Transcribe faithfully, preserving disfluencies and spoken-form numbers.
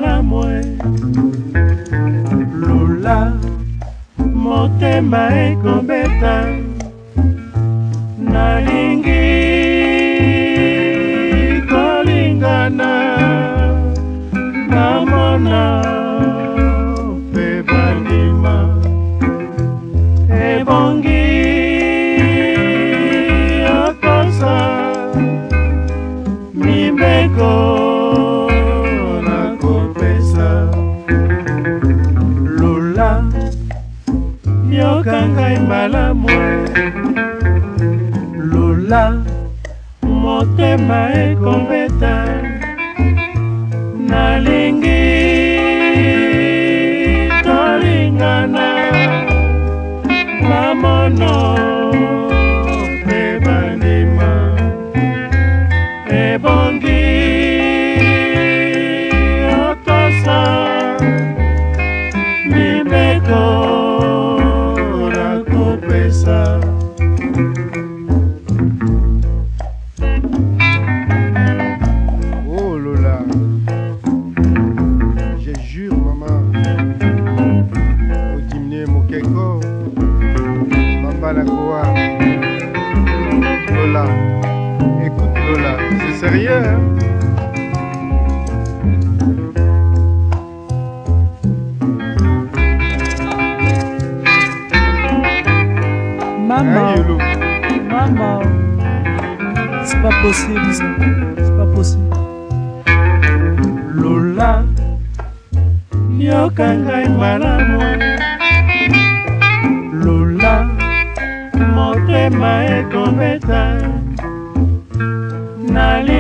malamu lula motema ekobeta nalingi kolingana namona mpe bandima ebongi okosa mibeko nakopesa lula yoka ngai malamu lula motema ekobeta nalingi tolingana mamono mpe bandima ebongi okosa mibeko nakopesa. Oh Lola, je jure maman, odimne mokeko mambalakoa. Lola, écoute Lola, c'est sérieux hein? Maman, Hein, Yolo? maman, c'est pas possible ça, c'est pas possible. Lola, yoka ngai malamu Lola, motema ekobeta nali